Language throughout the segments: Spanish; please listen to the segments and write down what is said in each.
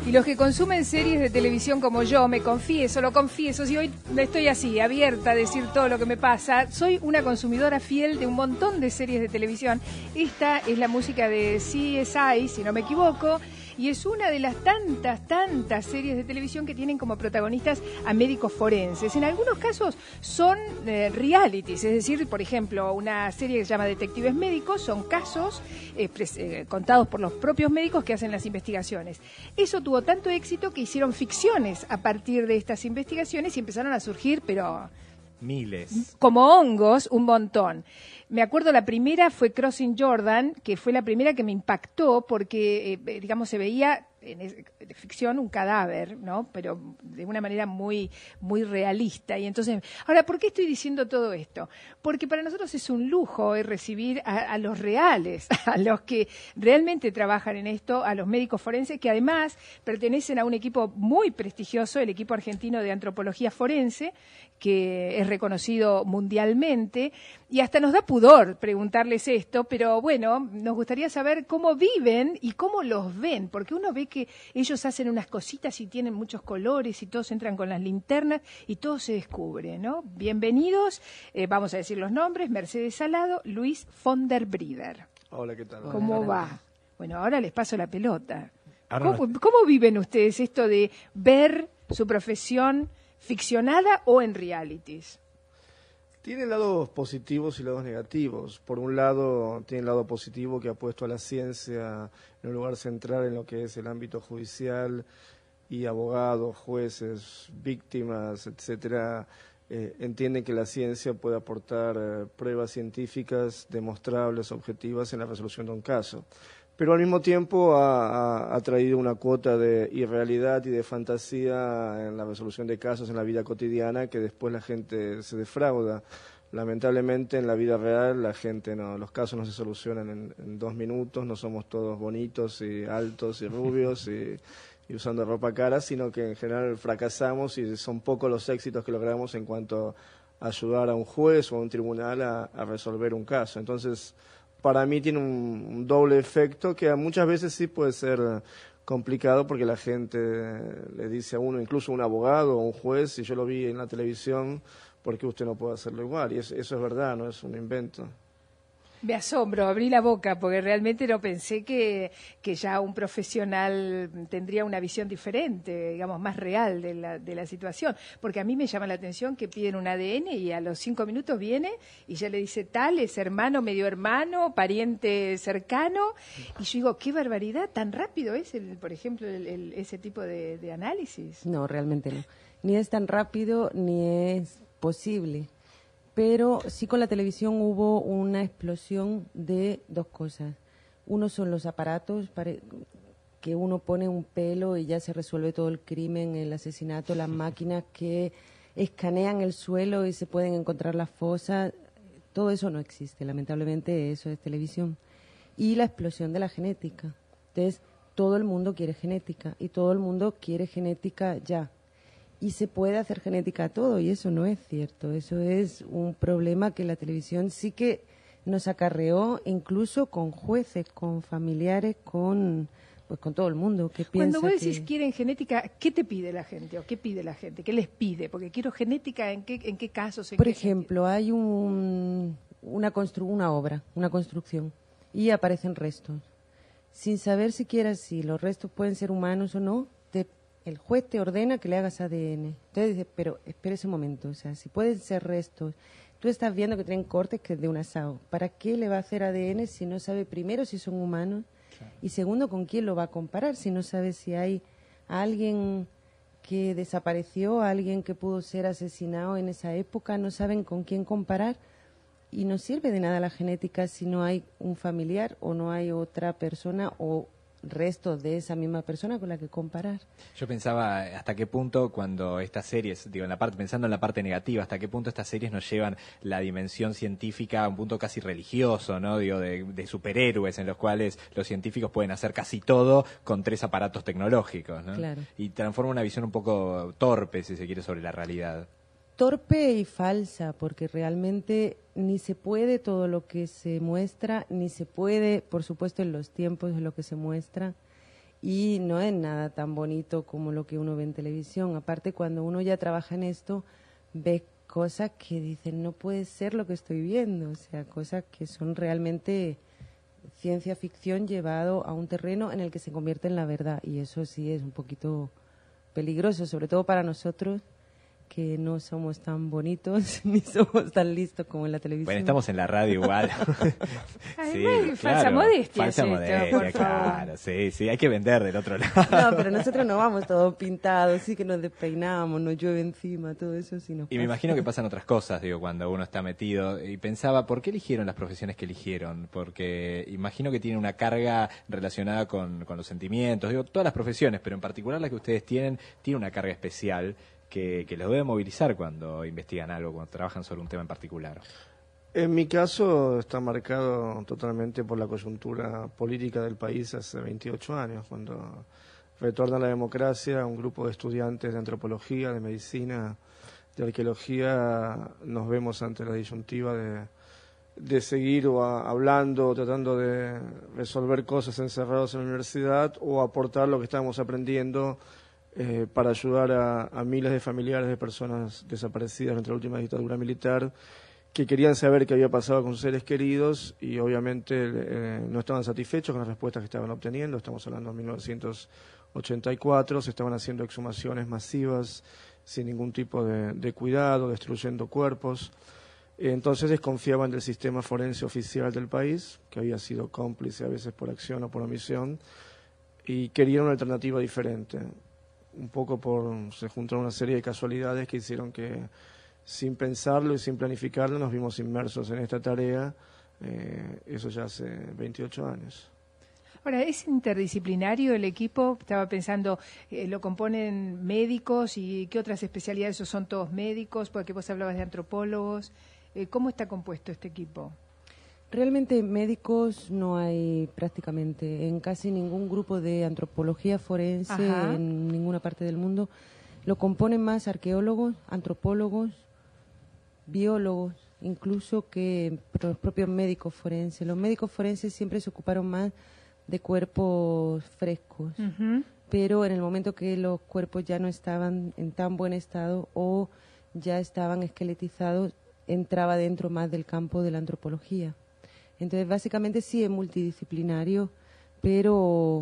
Y los que consumen series de televisión como yo, lo confieso, si hoy estoy así, abierta a decir todo lo que me pasa, soy una consumidora fiel de un montón de series de televisión. Esta es la música de CSI, si no me equivoco, y es una de las tantas series de televisión que tienen como protagonistas a médicos forenses. En algunos casos son realities, es decir, por ejemplo, una serie que se llama Detectives Médicos, son casos contados por los propios médicos que hacen las investigaciones. Eso tuvo tanto éxito que hicieron ficciones a partir de estas investigaciones y empezaron a surgir, pero miles. Como hongos, un montón. Me acuerdo la primera fue Crossing Jordan, que fue la primera que me impactó porque, digamos, se veía en ficción un cadáver, ¿no? Pero de una manera muy realista. Y entonces, ahora, ¿por qué estoy diciendo todo esto? Porque para nosotros es un lujo recibir a los reales, a los que realmente trabajan en esto, a los médicos forenses, que además pertenecen a un equipo muy prestigioso, el equipo argentino de antropología forense, que es reconocido mundialmente, y hasta nos da pudor preguntarles esto, pero bueno, nos gustaría saber cómo viven y cómo los ven, porque uno ve que ellos hacen unas cositas y tienen muchos colores y todos entran con las linternas y todo se descubre, ¿no? Bienvenidos, vamos a decir los nombres: Mercedes Salado, Luis von der Brieder. Hola, ¿qué tal? ¿Cómo va? Bueno, ahora les paso la pelota. Ahora ¿Cómo viven ustedes esto de ver su profesión ficcionada o en realities? Tiene lados positivos y lados negativos. Por un lado, tiene el lado positivo que ha puesto a la ciencia en un lugar central en lo que es el ámbito judicial, y abogados, jueces, víctimas, etcétera, entienden que la ciencia puede aportar pruebas científicas demostrables, objetivas en la resolución de un caso. Pero al mismo tiempo ha traído una cuota de irrealidad y de fantasía en la resolución de casos en la vida cotidiana, que después la gente se defrauda. Lamentablemente en la vida real los casos no se solucionan en 2 minutos, no somos todos bonitos y altos y rubios y usando ropa cara, sino que en general fracasamos y son pocos los éxitos que logramos en cuanto a ayudar a un juez o a un tribunal a resolver un caso. Entonces, para mí tiene un doble efecto que muchas veces sí puede ser complicado, porque la gente le dice a uno, incluso un abogado o un juez, si yo lo vi en la televisión, ¿por qué usted no puede hacerlo igual? Y eso es verdad, no es un invento. Me asombro, abrí la boca, porque realmente no pensé que ya un profesional tendría una visión diferente, digamos, más real de la situación. Porque a mí me llama la atención que piden un ADN y a los 5 minutos viene y ya le dice tal, es hermano, medio hermano, pariente cercano. Y yo digo, qué barbaridad, tan rápido es, por ejemplo, ese tipo de análisis. No, realmente no. Ni es tan rápido ni es posible. Pero sí, con la televisión hubo una explosión de 2 cosas. Uno son los aparatos que uno pone un pelo y ya se resuelve todo el crimen, el asesinato, las máquinas que escanean el suelo y se pueden encontrar las fosas. Todo eso no existe, lamentablemente eso es televisión. Y la explosión de la genética. Entonces, todo el mundo quiere genética y todo el mundo quiere genética ya. Y se puede hacer genética a todo, y eso no es cierto. Eso es un problema que la televisión sí que nos acarreó, incluso con jueces, con familiares, con todo el mundo que piensa. Cuando vos decís quieren genética, ¿qué te pide la gente o qué pide la gente? ¿Qué les pide? Porque quiero genética, ¿en qué casos? Por ejemplo, hay una obra, una construcción, y aparecen restos. Sin saber siquiera si los restos pueden ser humanos o no, el juez te ordena que le hagas ADN. Entonces dice, pero espera ese momento, o sea, si pueden ser restos, tú estás viendo que tienen cortes que es de un asado. ¿Para qué le va a hacer ADN si no sabe primero si son humanos? Claro. Y segundo, ¿con quién lo va a comparar si no sabe si hay alguien que desapareció, alguien que pudo ser asesinado en esa época? No saben con quién comparar. Y no sirve de nada la genética si no hay un familiar o no hay otra persona o restos de esa misma persona con la que comparar. Yo pensaba hasta qué punto cuando estas series, pensando en la parte negativa, hasta qué punto estas series nos llevan la dimensión científica a un punto casi religioso, ¿no? De superhéroes en los cuales los científicos pueden hacer casi todo con 3 aparatos tecnológicos, ¿no? Claro. Y transforma una visión un poco torpe, si se quiere, sobre la realidad. Torpe y falsa, porque realmente ni se puede todo lo que se muestra, ni se puede, por supuesto, en los tiempos de lo que se muestra, y no es nada tan bonito como lo que uno ve en televisión. Aparte, cuando uno ya trabaja en esto, ve cosas que dicen, no puede ser lo que estoy viendo, o sea, cosas que son realmente ciencia ficción llevado a un terreno en el que se convierte en la verdad, y eso sí es un poquito peligroso, sobre todo para nosotros, que no somos tan bonitos ni somos tan listos como en la televisión. Bueno, estamos en la radio igual. Sí, falsa modestia. Falsa modestia, por claro. Sí, hay que vender del otro lado. No, pero nosotros no vamos todos pintados, sí que nos despeinamos, nos llueve encima, todo eso sí nos Y me pasa. imagino que pasan otras cosas, digo, cuando uno está metido. Y pensaba, ¿por qué eligieron las profesiones que eligieron? Porque imagino que tienen una carga relacionada con los sentimientos. Digo, todas las profesiones, pero en particular la que ustedes tienen, tiene una carga especial que los debe movilizar cuando investigan algo, cuando trabajan sobre un tema en particular. En mi caso está marcado totalmente por la coyuntura política del país hace 28 años, cuando retorna la democracia, un grupo de estudiantes de antropología, de medicina, de arqueología, nos vemos ante la disyuntiva de seguir hablando, tratando de resolver cosas encerrados en la universidad o aportar lo que estamos aprendiendo para ayudar a miles de familiares de personas desaparecidas durante la última dictadura militar que querían saber qué había pasado con sus seres queridos y obviamente no estaban satisfechos con las respuestas que estaban obteniendo. Estamos hablando de 1984, se estaban haciendo exhumaciones masivas sin ningún tipo de cuidado, destruyendo cuerpos. Entonces desconfiaban del sistema forense oficial del país, que había sido cómplice a veces por acción o por omisión, y querían una alternativa diferente. Un poco se juntaron una serie de casualidades que hicieron que, sin pensarlo y sin planificarlo, nos vimos inmersos en esta tarea, eso ya hace 28 años. Ahora, ¿es interdisciplinario el equipo? Estaba pensando, ¿lo componen médicos y qué otras especialidades? ¿O son todos médicos? Porque vos hablabas de antropólogos. ¿Cómo está compuesto este equipo? Realmente médicos no hay prácticamente en casi ningún grupo de antropología forense. Ajá. En ninguna parte del mundo. Lo componen más arqueólogos, antropólogos, biólogos, incluso que los propios médicos forenses. Los médicos forenses siempre se ocuparon más de cuerpos frescos, pero en el momento que los cuerpos ya no estaban en tan buen estado o ya estaban esqueletizados, entraba dentro más del campo de la antropología. Entonces, básicamente sí es multidisciplinario, pero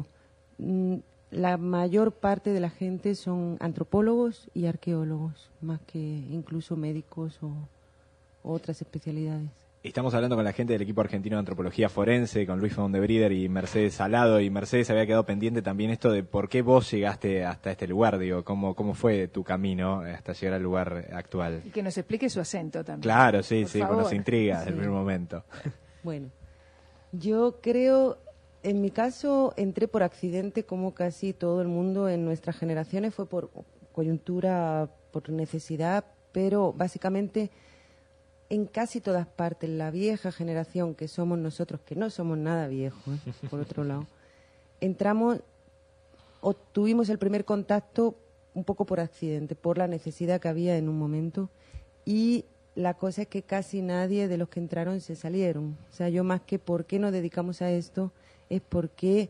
la mayor parte de la gente son antropólogos y arqueólogos, más que incluso médicos o otras especialidades. Estamos hablando con la gente del equipo argentino de antropología forense, con Luis von de Brieder y Mercedes Salado, y Mercedes había quedado pendiente también esto de por qué vos llegaste hasta este lugar, digo, cómo fue tu camino hasta llegar al lugar actual. Y que nos explique su acento también. Claro, sí, por favor. Pues nos intriga desde el primer momento. Bueno, yo creo, en mi caso, entré por accidente como casi todo el mundo en nuestras generaciones, fue por coyuntura, por necesidad, pero básicamente en casi todas partes, la vieja generación que somos nosotros, que no somos nada viejos, por otro lado, entramos o tuvimos el primer contacto un poco por accidente, por la necesidad que había en un momento, y la cosa es que casi nadie de los que entraron se salieron. O sea, yo más que por qué nos dedicamos a esto, es porque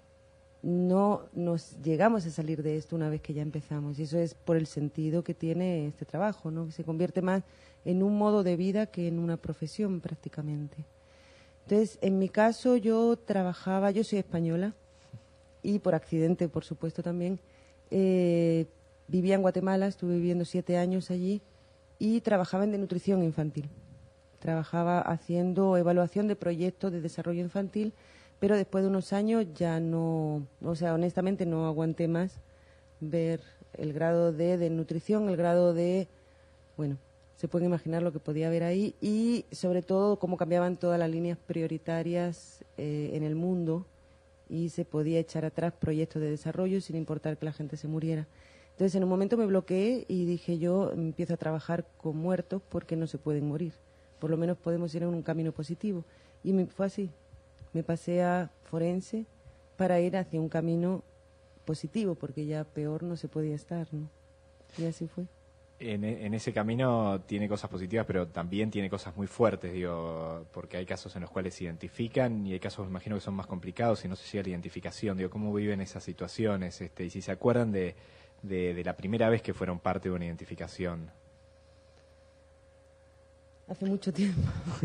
no nos llegamos a salir de esto una vez que ya empezamos. Y eso es por el sentido que tiene este trabajo, ¿no? Que se convierte más en un modo de vida que en una profesión prácticamente. Entonces, en mi caso yo soy española y por accidente, por supuesto también, vivía en Guatemala, estuve viviendo 7 años allí y trabajaba en de nutrición infantil. Trabajaba haciendo evaluación de proyectos de desarrollo infantil, pero después de unos años ya no, o sea, honestamente no aguanté más ver el grado de nutrición, el grado de, bueno, se pueden imaginar lo que podía haber ahí y sobre todo cómo cambiaban todas las líneas prioritarias en el mundo y se podía echar atrás proyectos de desarrollo sin importar que la gente se muriera. Entonces en un momento me bloqueé y dije yo empiezo a trabajar con muertos porque no se pueden morir, por lo menos podemos ir en un camino positivo y fue así, me pasé a forense para ir hacia un camino positivo porque ya peor no se podía estar, ¿no? Y así fue. En ese camino tiene cosas positivas, pero también tiene cosas muy fuertes, digo, porque hay casos en los cuales se identifican y hay casos, me imagino, que son más complicados y no se llega a la identificación. Digo, ¿cómo viven esas situaciones? Y si se acuerdan de la primera vez que fueron parte de una identificación. Hace mucho tiempo.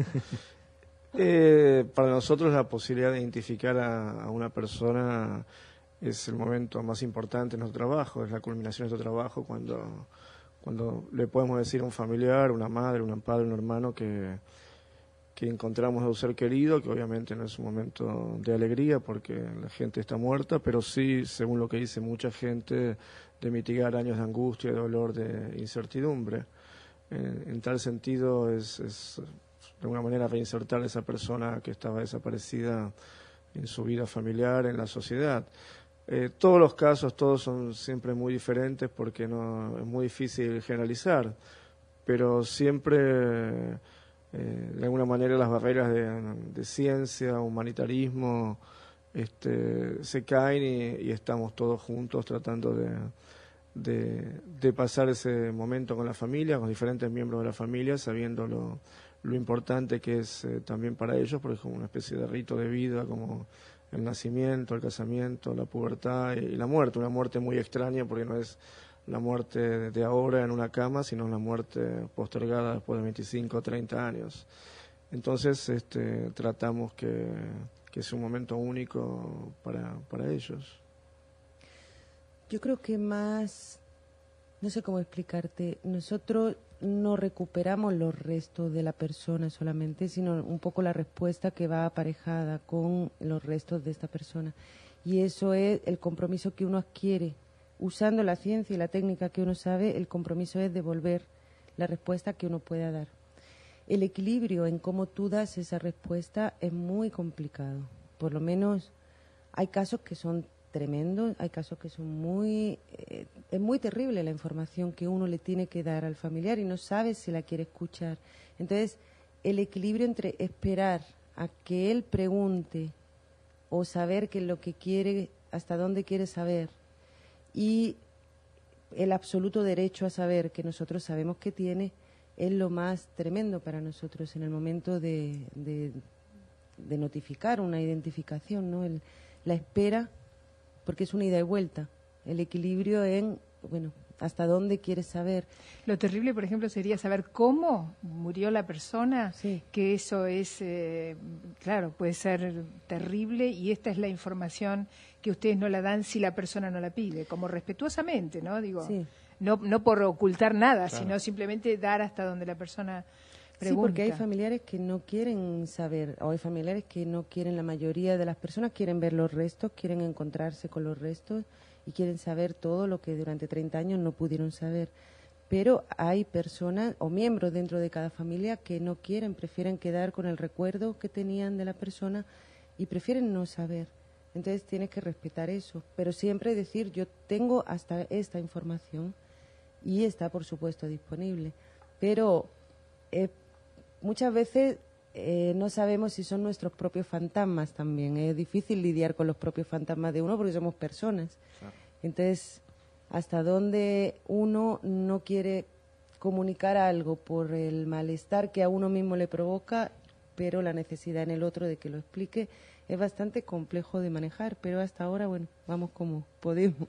Para nosotros la posibilidad de identificar a una persona es el momento más importante en nuestro trabajo, es la culminación de nuestro trabajo cuando le podemos decir a un familiar, una madre, un padre, un hermano que encontramos a un ser querido, que obviamente no es un momento de alegría porque la gente está muerta, pero sí, según lo que dice mucha gente, de mitigar años de angustia, de dolor, de incertidumbre. En tal sentido es de alguna manera reinsertar a esa persona que estaba desaparecida en su vida familiar, en la sociedad. Todos los casos, todos son siempre muy diferentes porque es muy difícil generalizar, pero siempre de alguna manera las barreras de ciencia, humanitarismo, se caen y estamos todos juntos tratando de pasar ese momento con la familia, con diferentes miembros de la familia, sabiendo lo importante que es también para ellos, porque es como una especie de rito de vida, como el nacimiento, el casamiento, la pubertad y la muerte. Una muerte muy extraña porque no es la muerte de ahora en una cama, sino la muerte postergada después de 25 o 30 años. Entonces tratamos que sea un momento único para ellos. Yo creo que más, no sé cómo explicarte, nosotros no recuperamos los restos de la persona solamente, sino un poco la respuesta que va aparejada con los restos de esta persona. Y eso es el compromiso que uno adquiere. Usando la ciencia y la técnica que uno sabe, el compromiso es devolver la respuesta que uno pueda dar. El equilibrio en cómo tú das esa respuesta es muy complicado. Por lo menos hay casos que son tremendos, hay casos que son es muy terrible la información que uno le tiene que dar al familiar y no sabe si la quiere escuchar. Entonces, el equilibrio entre esperar a que él pregunte o saber qué es lo que quiere, hasta dónde quiere saber, y el absoluto derecho a saber que nosotros sabemos que tiene, es lo más tremendo para nosotros en el momento de notificar una identificación, ¿no? La espera, porque es una ida y vuelta. El equilibrio en, bueno, hasta dónde quieres saber. Lo terrible, por ejemplo, sería saber cómo murió la persona, Sí. que eso es, claro, puede ser terrible y esta es la información que ustedes no la dan si la persona no la pide, como respetuosamente, ¿no? Digo, Sí. no por ocultar nada, Claro. sino simplemente dar hasta donde la persona pregunta. Sí, porque hay familiares que no quieren saber, o hay familiares que no quieren, la mayoría de las personas quieren ver los restos, quieren encontrarse con los restos y quieren saber todo lo que durante 30 años no pudieron saber. Pero hay personas o miembros dentro de cada familia que no quieren, prefieren quedar con el recuerdo que tenían de la persona y prefieren no saber. Entonces tienes que respetar eso, pero siempre decir, yo tengo hasta esta información y está, por supuesto, disponible. Pero muchas veces no sabemos si son nuestros propios fantasmas también. Es difícil lidiar con los propios fantasmas de uno porque somos personas. Claro. Entonces, hasta dónde uno no quiere comunicar algo por el malestar que a uno mismo le provoca, pero la necesidad en el otro de que lo explique, es bastante complejo de manejar. Pero hasta ahora, bueno, vamos como podemos.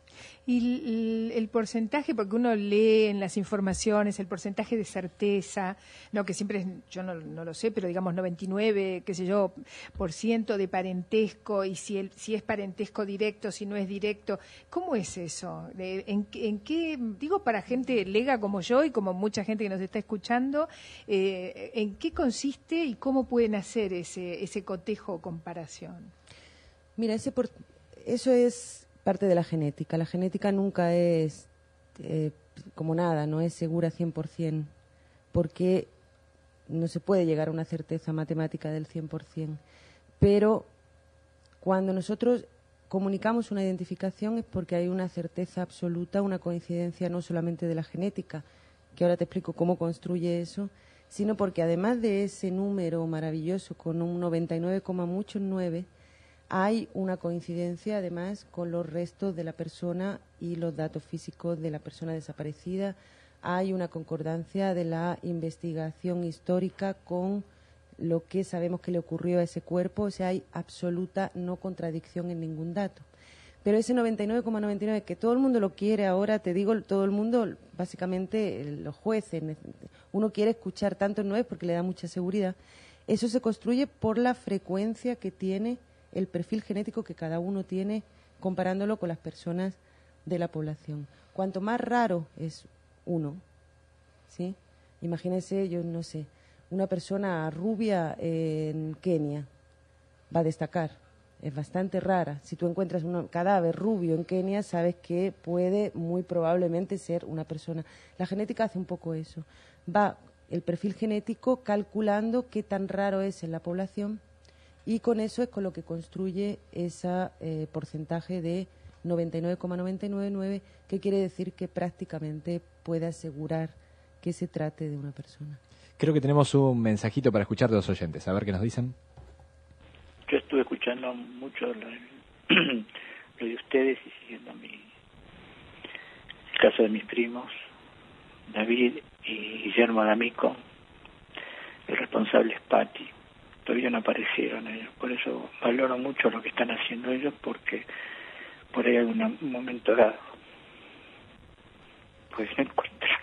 Y el porcentaje, porque uno lee en las informaciones el porcentaje de certeza, no que siempre yo no lo sé, pero digamos 99, qué sé yo, % de parentesco, y si es parentesco directo, si no es directo, ¿cómo es eso? ¿En qué, digo para gente lega como yo y como mucha gente que nos está escuchando, en qué consiste y cómo pueden hacer ese cotejo o comparación? Mira, eso es parte de la genética. La genética nunca es como nada, no es segura 100%, porque no se puede llegar a una certeza matemática del 100%. Pero cuando nosotros comunicamos una identificación es porque hay una certeza absoluta, una coincidencia no solamente de la genética, que ahora te explico cómo construye eso, sino porque además de ese número maravilloso con un 99, muchos 9, hay una coincidencia además con los restos de la persona y los datos físicos de la persona desaparecida. hay una concordancia de la investigación histórica con lo que sabemos que le ocurrió a ese cuerpo, o sea, hay absoluta no contradicción en ningún dato. Pero ese 99,99 que todo el mundo lo quiere ahora, te digo, todo el mundo, básicamente los jueces, uno quiere escuchar tanto no es porque le da mucha seguridad. Eso se construye por la frecuencia que tiene el perfil genético que cada uno tiene comparándolo con las personas de la población. Cuanto más raro es uno, ¿sí? Imagínese, yo no sé, una persona rubia en Kenia va a destacar. Es bastante rara. Si tú encuentras un cadáver rubio en Kenia, sabes que puede muy probablemente ser una persona. La genética hace un poco eso. Va el perfil genético calculando qué tan raro es en la población y con eso es con lo que construye ese porcentaje de 99,999, que quiere decir que prácticamente puede asegurar que se trate de una persona. Creo que tenemos un mensajito para escuchar de los oyentes. A ver qué nos dicen. Yo estuve escuchando mucho lo de ustedes y siguiendo el caso de mis primos, David y Guillermo D'Amico. El responsable es Patti. Todavía no aparecieron ellos. Por eso valoro mucho lo que están haciendo ellos, porque por ahí algún momento dado pues no encontrarlo.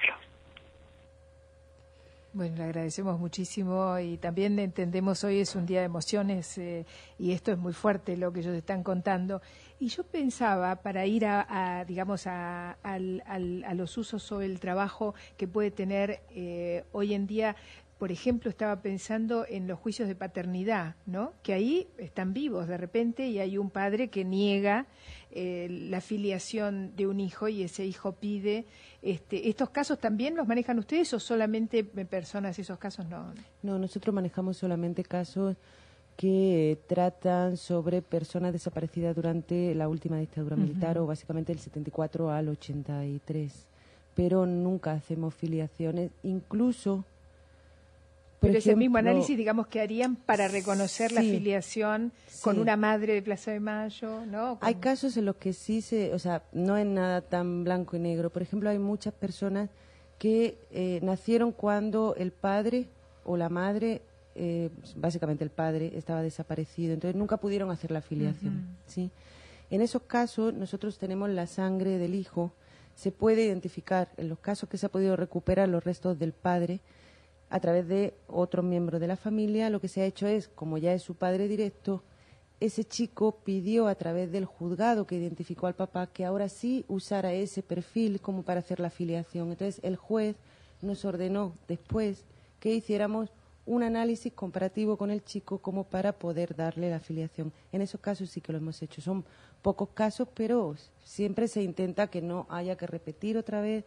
Bueno, le agradecemos muchísimo y también entendemos hoy es un día de emociones y esto es muy fuerte lo que ellos están contando. Y yo pensaba, para ir digamos, a los usos o el trabajo que puede tener hoy en día, por ejemplo, estaba pensando en los juicios de paternidad, ¿no? Que ahí están vivos de repente y hay un padre que niega la filiación de un hijo y ese hijo pide. ¿Estos casos también los manejan ustedes o solamente personas esos casos no? No, nosotros manejamos solamente casos que tratan sobre personas desaparecidas durante la última dictadura militar o básicamente del 74 al 83. Pero nunca hacemos filiaciones, incluso... Pero ese mismo análisis, digamos, que harían para reconocer la sí, filiación con una madre de Plaza de Mayo, ¿no? Hay casos en los que sí o sea, no es nada tan blanco y negro. Por ejemplo, hay muchas personas que nacieron cuando el padre o la madre, básicamente el padre, estaba desaparecido. Entonces nunca pudieron hacer la filiación, ¿sí? En esos casos nosotros tenemos la sangre del hijo. Se puede identificar, en los casos que se ha podido recuperar los restos del padre, a través de otros miembros de la familia. Lo que se ha hecho es, como ya es su padre directo, ese chico pidió a través del juzgado que identificó al papá que ahora sí usara ese perfil como para hacer la filiación. Entonces el juez nos ordenó después que hiciéramos un análisis comparativo con el chico como para poder darle la filiación. En esos casos sí que lo hemos hecho. Son pocos casos, pero siempre se intenta que no haya que repetir otra vez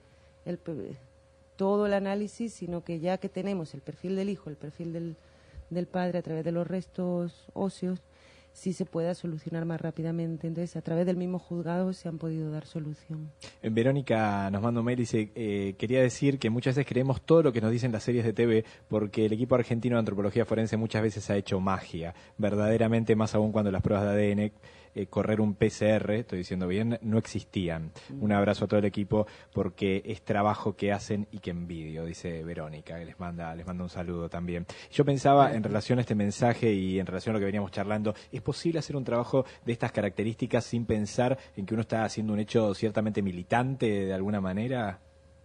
todo el análisis, sino que ya que tenemos el perfil del hijo, el perfil del padre a través de los restos óseos, sí se pueda solucionar más rápidamente. Entonces, a través del mismo juzgado se han podido dar solución. Verónica nos manda un mail y dice, quería decir que muchas veces creemos todo lo que nos dicen las series de TV porque el equipo argentino de antropología forense muchas veces ha hecho magia, verdaderamente, más aún cuando las pruebas de ADN, correr un PCR, estoy diciendo bien, no existían. Un abrazo a todo el equipo porque es trabajo que hacen y que envidio, dice Verónica, que les manda un saludo también. Yo pensaba en relación a este mensaje y en relación a lo que veníamos charlando, ¿es posible hacer un trabajo de estas características sin pensar en que uno está haciendo un hecho ciertamente militante de alguna manera?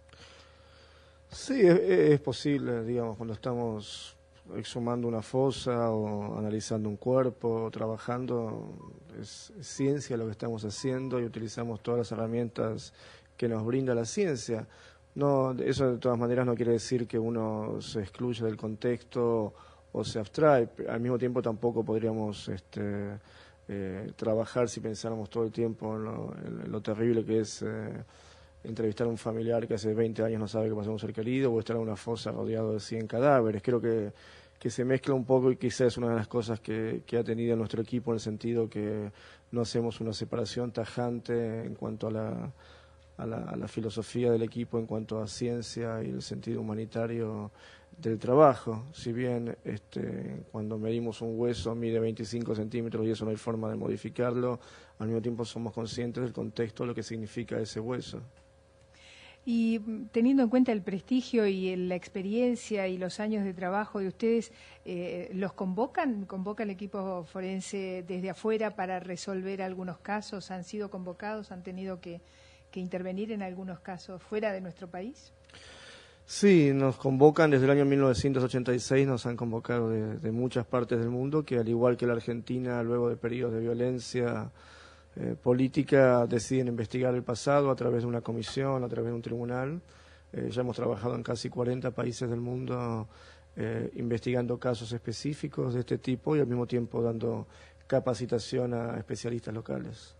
Sí, es posible, digamos, cuando estamos exhumando una fosa o analizando un cuerpo, o trabajando, es ciencia lo que estamos haciendo y utilizamos todas las herramientas que nos brinda la ciencia. No, eso de todas maneras no quiere decir que uno se excluya del contexto o se abstrae. Al mismo tiempo tampoco podríamos trabajar si pensáramos todo el tiempo en lo terrible que es entrevistar a un familiar que hace 20 años no sabe qué pasó con un ser querido o estar en una fosa rodeado de 100 cadáveres. Creo que se mezcla un poco y quizás es una de las cosas que ha tenido nuestro equipo en el sentido que no hacemos una separación tajante en cuanto a la filosofía del equipo, en cuanto a ciencia y el sentido humanitario del trabajo. Si bien cuando medimos un hueso mide 25 centímetros y eso no hay forma de modificarlo, al mismo tiempo somos conscientes del contexto de lo que significa ese hueso. Y teniendo en cuenta el prestigio y la experiencia y los años de trabajo de ustedes, ¿los convocan? ¿Convoca el equipo forense desde afuera para resolver algunos casos? ¿Han sido convocados? ¿Han tenido que intervenir en algunos casos fuera de nuestro país? Sí, nos convocan desde el año 1986, nos han convocado de muchas partes del mundo, que al igual que la Argentina, luego de periodos de violencia política, deciden investigar el pasado a través de una comisión, a través de un tribunal. Ya hemos trabajado en casi 40 países del mundo investigando casos específicos de este tipo y al mismo tiempo dando capacitación a especialistas locales.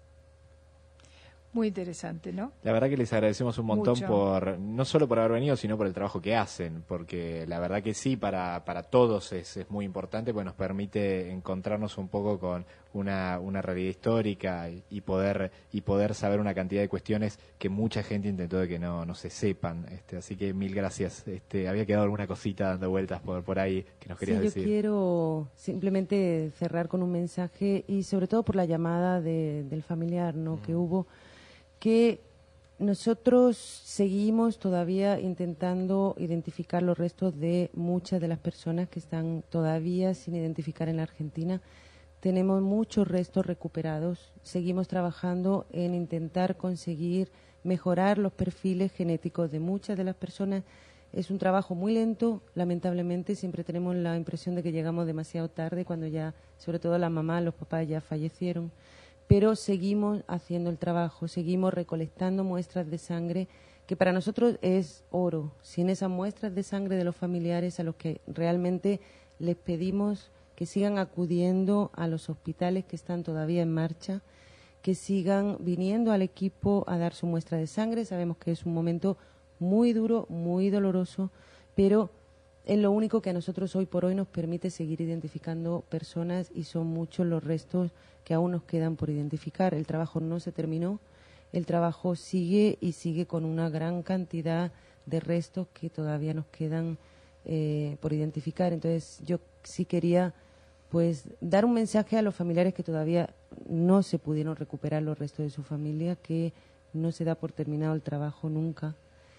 Muy interesante, ¿no? La verdad que les agradecemos un montón Mucho. no solo por haber venido, sino por el trabajo que hacen, porque la verdad que sí, para todos es muy importante, pues nos permite encontrarnos un poco con una realidad histórica y poder saber una cantidad de cuestiones que mucha gente intentó de que no se sepan. Así que mil gracias. Había quedado alguna cosita dando vueltas por ahí que nos querías decir. Yo quiero simplemente cerrar con un mensaje y sobre todo por la llamada del familiar, ¿no? Que hubo, que nosotros seguimos todavía intentando identificar los restos de muchas de las personas que están todavía sin identificar en la Argentina. Tenemos muchos restos recuperados. Seguimos trabajando en intentar conseguir mejorar los perfiles genéticos de muchas de las personas. Es un trabajo muy lento, lamentablemente. Siempre tenemos la impresión de que llegamos demasiado tarde, cuando ya, sobre todo la mamá, los papás ya fallecieron. Pero seguimos haciendo el trabajo, seguimos recolectando muestras de sangre, que para nosotros es oro. Sin esas muestras de sangre de los familiares, a los que realmente les pedimos que sigan acudiendo a los hospitales que están todavía en marcha, que sigan viniendo al equipo a dar su muestra de sangre. Sabemos que es un momento muy duro, muy doloroso, pero es lo único que a nosotros hoy por hoy nos permite seguir identificando personas, y son muchos los restos que aún nos quedan por identificar. El trabajo no se terminó, el trabajo sigue y sigue con una gran cantidad de restos que todavía nos quedan por identificar. Entonces yo sí quería dar un mensaje a los familiares que todavía no se pudieron recuperar los restos de su familia, que no se da por terminado el trabajo nunca.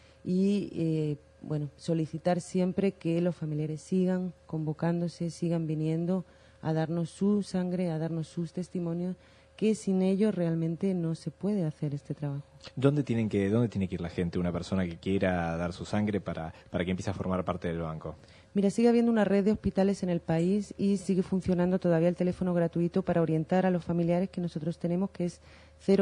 Y solicitar siempre que los familiares sigan convocándose, sigan viniendo a darnos su sangre, a darnos sus testimonios, que sin ellos realmente no se puede hacer este trabajo. ¿Dónde tiene que ir la gente, una persona que quiera dar su sangre para que empiece a formar parte del banco? Mira, sigue habiendo una red de hospitales en el país y sigue funcionando todavía el teléfono gratuito para orientar a los familiares que nosotros tenemos, que es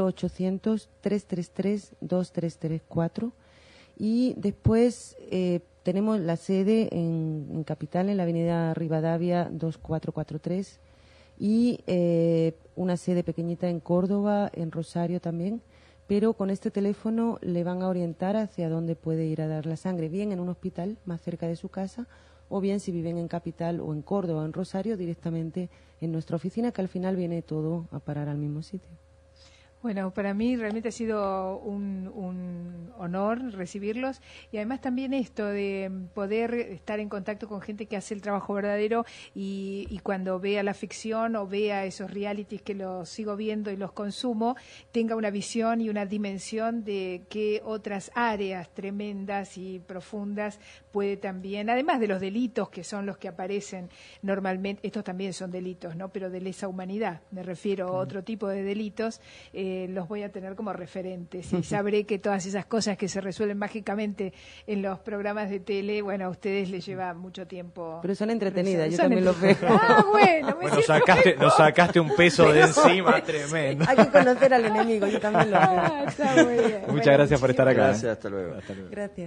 0800-333-2334. Y después tenemos la sede en Capital, en la avenida Rivadavia 2443, y una sede pequeñita en Córdoba, en Rosario también, pero con este teléfono le van a orientar hacia dónde puede ir a dar la sangre, bien en un hospital más cerca de su casa, o bien si viven en Capital o en Córdoba o en Rosario, directamente en nuestra oficina, que al final viene todo a parar al mismo sitio. Bueno, para mí realmente ha sido un honor recibirlos, y además también esto de poder estar en contacto con gente que hace el trabajo verdadero, y cuando vea la ficción o vea esos realities que los sigo viendo y los consumo, tenga una visión y una dimensión de qué otras áreas tremendas y profundas puede también, además de los delitos que son los que aparecen normalmente, estos también son delitos, ¿no? Pero de lesa humanidad, me refiero a otro tipo de delitos. Los voy a tener como referentes y sabré que todas esas cosas que se resuelven mágicamente en los programas de tele, bueno, a ustedes les lleva mucho tiempo. Pero son entretenidas, yo también los veo. Ah, bueno, nos sacaste un peso de encima tremendo. Hay que conocer al enemigo, yo también lo veo. Está muy bien. Muchas gracias por estar acá. Gracias, hasta luego. Gracias.